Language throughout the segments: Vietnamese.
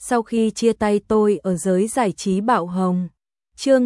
Sau khi chia tay tôi ở giới giải trí Bạo Hồng. Chương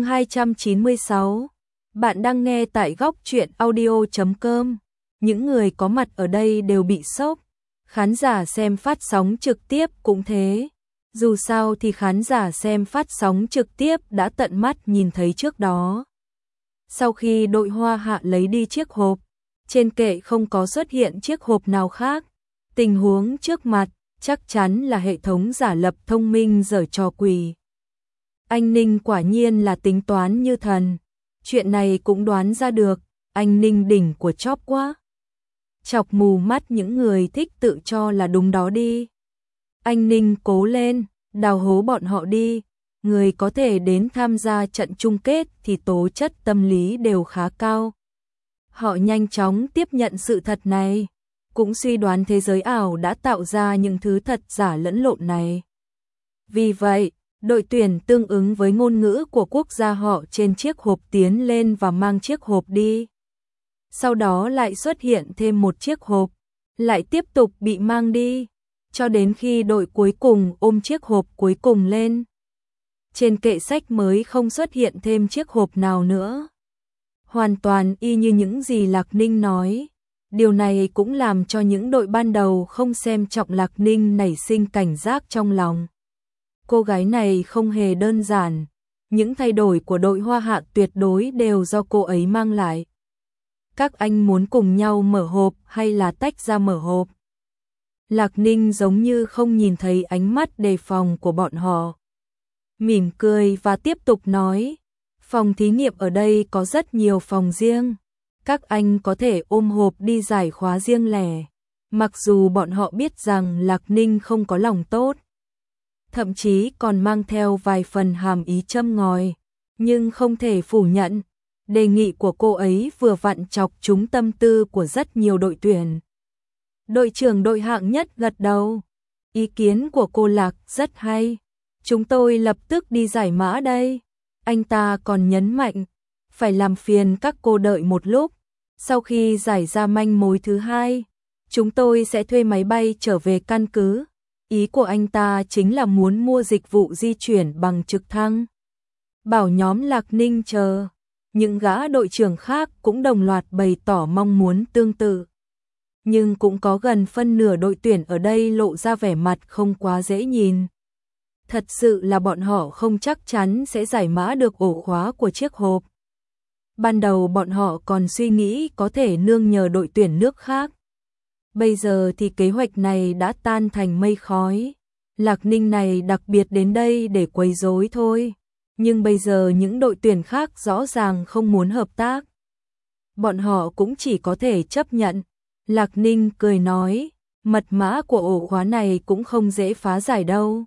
296. Bạn đang nghe tại góc truyện audio.com. Những người có mặt ở đây đều bị sốc. Khán giả xem phát sóng trực tiếp cũng thế. Dù sao thì khán giả xem phát sóng trực tiếp đã tận mắt nhìn thấy trước đó. Sau khi đội Hoa Hạ lấy đi chiếc hộp, trên kệ không có xuất hiện chiếc hộp nào khác. Tình huống trước mặt chắc chắn là hệ thống giả lập thông minh giở trò quỷ. Anh Ninh quả nhiên là tính toán như thần. Chuyện này cũng đoán ra được, anh Ninh đỉnh của chóp quá. Chọc mù mắt những người thích tự cho là đúng đó đi. Anh Ninh cố lên, đào hố bọn họ đi. Người có thể đến tham gia trận chung kết thì tố chất tâm lý đều khá cao. Họ nhanh chóng tiếp nhận sự thật này, cũng suy đoán thế giới ảo đã tạo ra những thứ thật giả lẫn lộn này. Vì vậy, đội tuyển tương ứng với ngôn ngữ của quốc gia họ trên chiếc hộp tiến lên và mang chiếc hộp đi. Sau đó lại xuất hiện thêm một chiếc hộp, lại tiếp tục bị mang đi, cho đến khi đội cuối cùng ôm chiếc hộp cuối cùng lên. Trên kệ sách mới không xuất hiện thêm chiếc hộp nào nữa. Hoàn toàn y như những gì Lạc Ninh nói. Điều này cũng làm cho những đội ban đầu không xem trọng Lạc Ninh nảy sinh cảnh giác trong lòng. Cô gái này không hề đơn giản. Những thay đổi của đội Hoa Hạ tuyệt đối đều do cô ấy mang lại. Các anh muốn cùng nhau mở hộp hay là tách ra mở hộp? Lạc Ninh giống như không nhìn thấy ánh mắt đề phòng của bọn họ. Mỉm cười và tiếp tục nói, phòng thí nghiệm ở đây có rất nhiều phòng riêng. Các anh có thể ôm hộp đi giải khóa riêng lẻ. Mặc dù bọn họ biết rằng Lạc Ninh không có lòng tốt, thậm chí còn mang theo vài phần hàm ý châm ngòi, nhưng không thể phủ nhận, đề nghị của cô ấy vừa vặn chọc trúng tâm tư của rất nhiều đội tuyển. Đội trưởng đội hạng nhất gật đầu. Ý kiến của cô Lạc rất hay. Chúng tôi lập tức đi giải mã đây. Anh ta còn nhấn mạnh, phải làm phiền các cô đợi một lúc. Sau khi giải ra manh mối thứ hai, chúng tôi sẽ thuê máy bay trở về căn cứ. Ý của anh ta chính là muốn mua dịch vụ di chuyển bằng trực thăng. Bảo nhóm Lạc Ninh chờ. Những gã đội trưởng khác cũng đồng loạt bày tỏ mong muốn tương tự. Nhưng cũng có gần phân nửa đội tuyển ở đây lộ ra vẻ mặt không quá dễ nhìn. Thật sự là bọn họ không chắc chắn sẽ giải mã được ổ khóa của chiếc hộp. Ban đầu bọn họ còn suy nghĩ có thể nương nhờ đội tuyển nước khác. Bây giờ thì kế hoạch này đã tan thành mây khói. Lạc Ninh này đặc biệt đến đây để quấy rối thôi. Nhưng bây giờ những đội tuyển khác rõ ràng không muốn hợp tác. Bọn họ cũng chỉ có thể chấp nhận. Lạc Ninh cười nói, mật mã của ổ khóa này cũng không dễ phá giải đâu.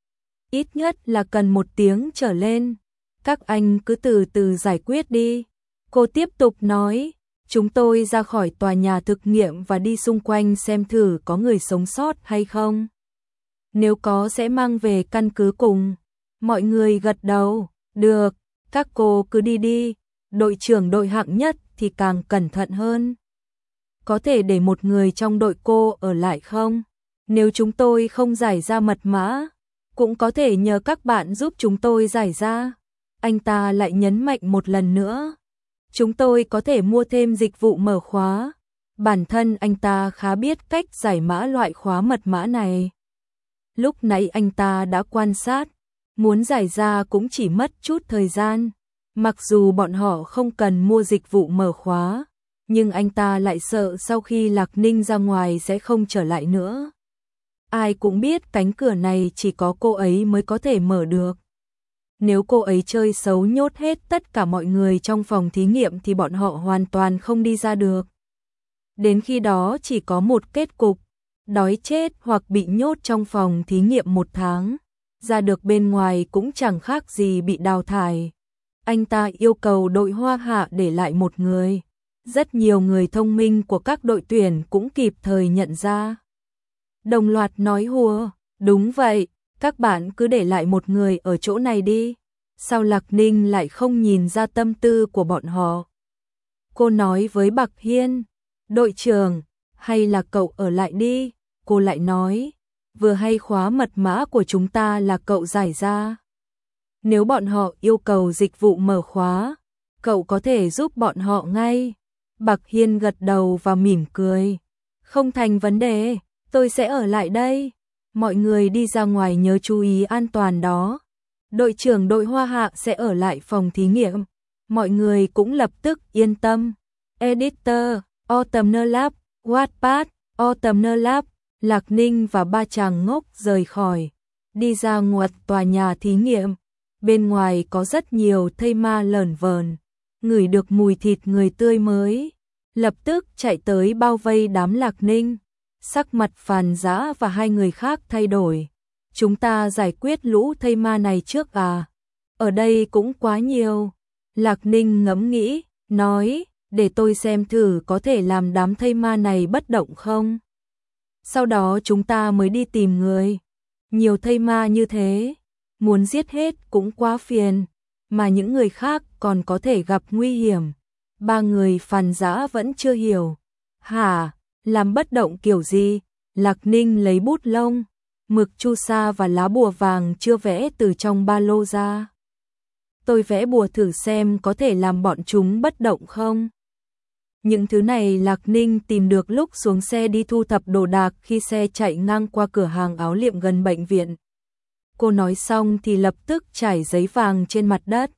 Ít nhất là cần 1 tiếng trở lên. Các anh cứ từ từ giải quyết đi. Cô tiếp tục nói, chúng tôi ra khỏi tòa nhà thực nghiệm và đi xung quanh xem thử có người sống sót hay không. Nếu có sẽ mang về căn cứ cùng. Mọi người gật đầu, được, các cô cứ đi đi. Đội trưởng đội hạng nhất thì càng cẩn thận hơn. Có thể để một người trong đội cô ở lại không? Nếu chúng tôi không giải ra mật mã, cũng có thể nhờ các bạn giúp chúng tôi giải ra. Anh ta lại nhấn mạnh một lần nữa. Chúng tôi có thể mua thêm dịch vụ mở khóa. Bản thân anh ta khá biết cách giải mã loại khóa mật mã này. Lúc nãy anh ta đã quan sát, muốn giải ra cũng chỉ mất chút thời gian. Mặc dù bọn họ không cần mua dịch vụ mở khóa, nhưng anh ta lại sợ sau khi Lạc Ninh ra ngoài sẽ không trở lại nữa. Ai cũng biết cánh cửa này chỉ có cô ấy mới có thể mở được. Nếu cô ấy chơi xấu nhốt hết tất cả mọi người trong phòng thí nghiệm thì bọn họ hoàn toàn không đi ra được. Đến khi đó chỉ có một kết cục, đói chết hoặc bị nhốt trong phòng thí nghiệm 1 tháng. Ra được bên ngoài cũng chẳng khác gì bị đào thải. Anh ta yêu cầu đội Hoa Hạ để lại một người. Rất nhiều người thông minh của các đội tuyển cũng kịp thời nhận ra. Đồng loạt nói hùa, đúng vậy, các bạn cứ để lại một người ở chỗ này đi. Sao Lạc Ninh lại không nhìn ra tâm tư của bọn họ? Cô nói với Bạc Hiên, đội trưởng, hay là cậu ở lại đi, cô lại nói. vừa hay khóa mật mã của chúng ta là cậu giải ra. Nếu bọn họ yêu cầu dịch vụ mở khóa, cậu có thể giúp bọn họ ngay. Bạc Hiên gật đầu và mỉm cười. Không thành vấn đề, tôi sẽ ở lại đây. Mọi người đi ra ngoài nhớ chú ý an toàn đó. Đội trưởng đội Hoa Hạ sẽ ở lại phòng thí nghiệm. Mọi người cũng lập tức yên tâm. Editor, Autumn Lab, Wattpad, Autumn Lab, Lạc Ninh và ba chàng ngốc rời khỏi. Đi ra ngoặt tòa nhà thí nghiệm. Bên ngoài có rất nhiều thây ma lởn vởn. Ngửi được mùi thịt người tươi mới. Lập tức chạy tới bao vây đám Lạc Ninh. Sắc mặt Phàn Dã và hai người khác thay đổi. Chúng ta giải quyết lũ thây ma này trước à? Ở đây cũng quá nhiều. Lạc Ninh ngẫm nghĩ, nói, để tôi xem thử có thể làm đám thây ma này bất động không. Sau đó chúng ta mới đi tìm người. Nhiều thây ma như thế, muốn giết hết cũng quá phiền, mà những người khác còn có thể gặp nguy hiểm. Ba người Phàn Dã vẫn chưa hiểu. Hả, làm bất động kiểu gì? Lạc Ninh lấy bút lông, mực chu sa và lá bùa vàng chưa vẽ từ trong ba lô ra. Tôi vẽ bùa thử xem có thể làm bọn chúng bất động không. Những thứ này Lạc Ninh tìm được lúc xuống xe đi thu thập đồ đạc khi xe chạy ngang qua cửa hàng áo liệm gần bệnh viện. Cô nói xong thì lập tức trải giấy vàng trên mặt đất.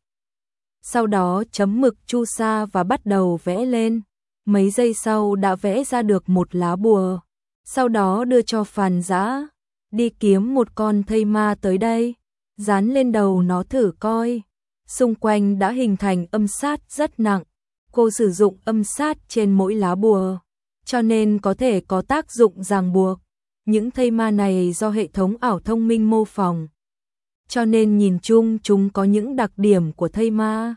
Sau đó chấm mực chu sa và bắt đầu vẽ lên. Mấy giây sau đã vẽ ra được một lá bùa. Sau đó đưa cho Phàn Dã. Đi kiếm một con thây ma tới đây. Dán lên đầu nó thử coi. Xung quanh đã hình thành âm sát rất nặng. Cô sử dụng âm sát trên mỗi lá bùa, cho nên có thể có tác dụng ràng buộc. Những thây ma này do hệ thống ảo thông minh mô phỏng, cho nên nhìn chung chúng có những đặc điểm của thây ma.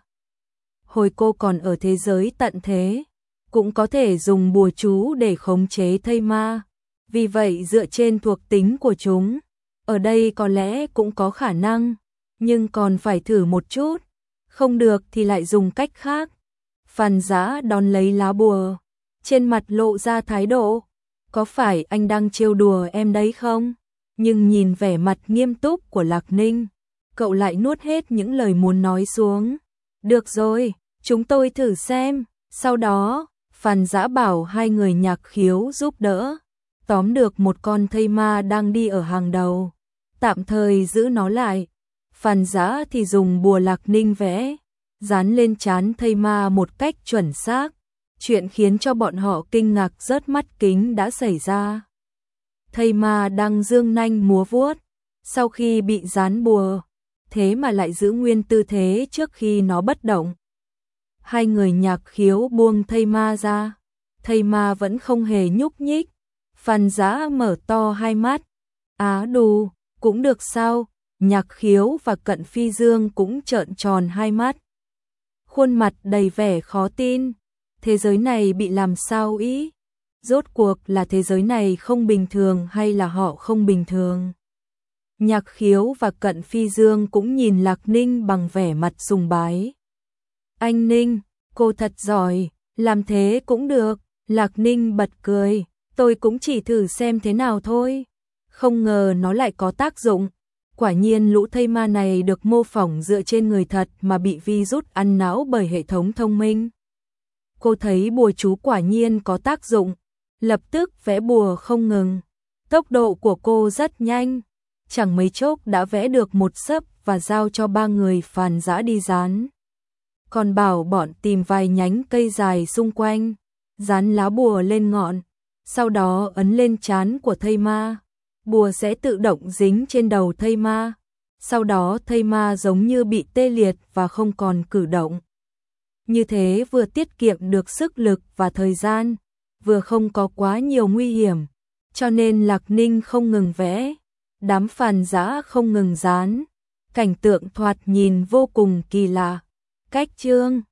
Hồi cô còn ở thế giới tận thế, cũng có thể dùng bùa chú để khống chế thây ma. Vì vậy dựa trên thuộc tính của chúng, ở đây có lẽ cũng có khả năng, nhưng còn phải thử một chút. Không được thì lại dùng cách khác. Phàn Dã đón lấy lá bùa, trên mặt lộ ra thái độ. Có phải anh đang trêu đùa em đấy không? Nhưng nhìn vẻ mặt nghiêm túc của Lạc Ninh, cậu lại nuốt hết những lời muốn nói xuống. Được rồi, chúng tôi thử xem. Sau đó, Phàn Dã bảo hai người Nhạc Khiếu giúp đỡ. Tóm được một con thây ma đang đi ở hàng đầu. Tạm thời giữ nó lại. Phàn Dã thì dùng bùa Lạc Ninh vẽ, dán lên trán thây ma một cách chuẩn xác. Chuyện khiến cho bọn họ kinh ngạc rớt mắt kính đã xảy ra. Thây ma đang dương nanh múa vuốt, sau khi bị dán bùa, thế mà lại giữ nguyên tư thế trước khi nó bất động. Hai người Nhạc Khiếu buông thây ma ra, thây ma vẫn không hề nhúc nhích. Phàn Dã mở to hai mắt. Á đù, cũng được sao? Nhạc Khiếu và Cận Phi Dương cũng trợn tròn hai mắt. Khuôn mặt đầy vẻ khó tin. Thế giới này bị làm sao ý? Rốt cuộc là thế giới này không bình thường hay là họ không bình thường? Nhạc Khiếu và Cận Phi Dương cũng nhìn Lạc Ninh bằng vẻ mặt sùng bái. Anh Ninh, cô thật giỏi, làm thế cũng được. Lạc Ninh bật cười, tôi cũng chỉ thử xem thế nào thôi. Không ngờ nó lại có tác dụng. Quả nhiên lũ thây ma này được mô phỏng dựa trên người thật mà bị virus ăn não bởi hệ thống thông minh. Cô thấy bùa chú quả nhiên có tác dụng, lập tức vẽ bùa không ngừng. Tốc độ của cô rất nhanh, chẳng mấy chốc đã vẽ được một sấp và giao cho ba người Phàn Dã đi dán. Còn bảo bọn tìm vài nhánh cây dài xung quanh, dán lá bùa lên ngọn, sau đó ấn lên trán của thây ma. Bùa sẽ tự động dính trên đầu thây ma, sau đó thây ma giống như bị tê liệt và không còn cử động. Như thế vừa tiết kiệm được sức lực và thời gian, vừa không có quá nhiều nguy hiểm, cho nên Lạc Ninh không ngừng vẽ, đám Phàn Dã không ngừng dán. Cảnh tượng thoạt nhìn vô cùng kỳ lạ. Cách chương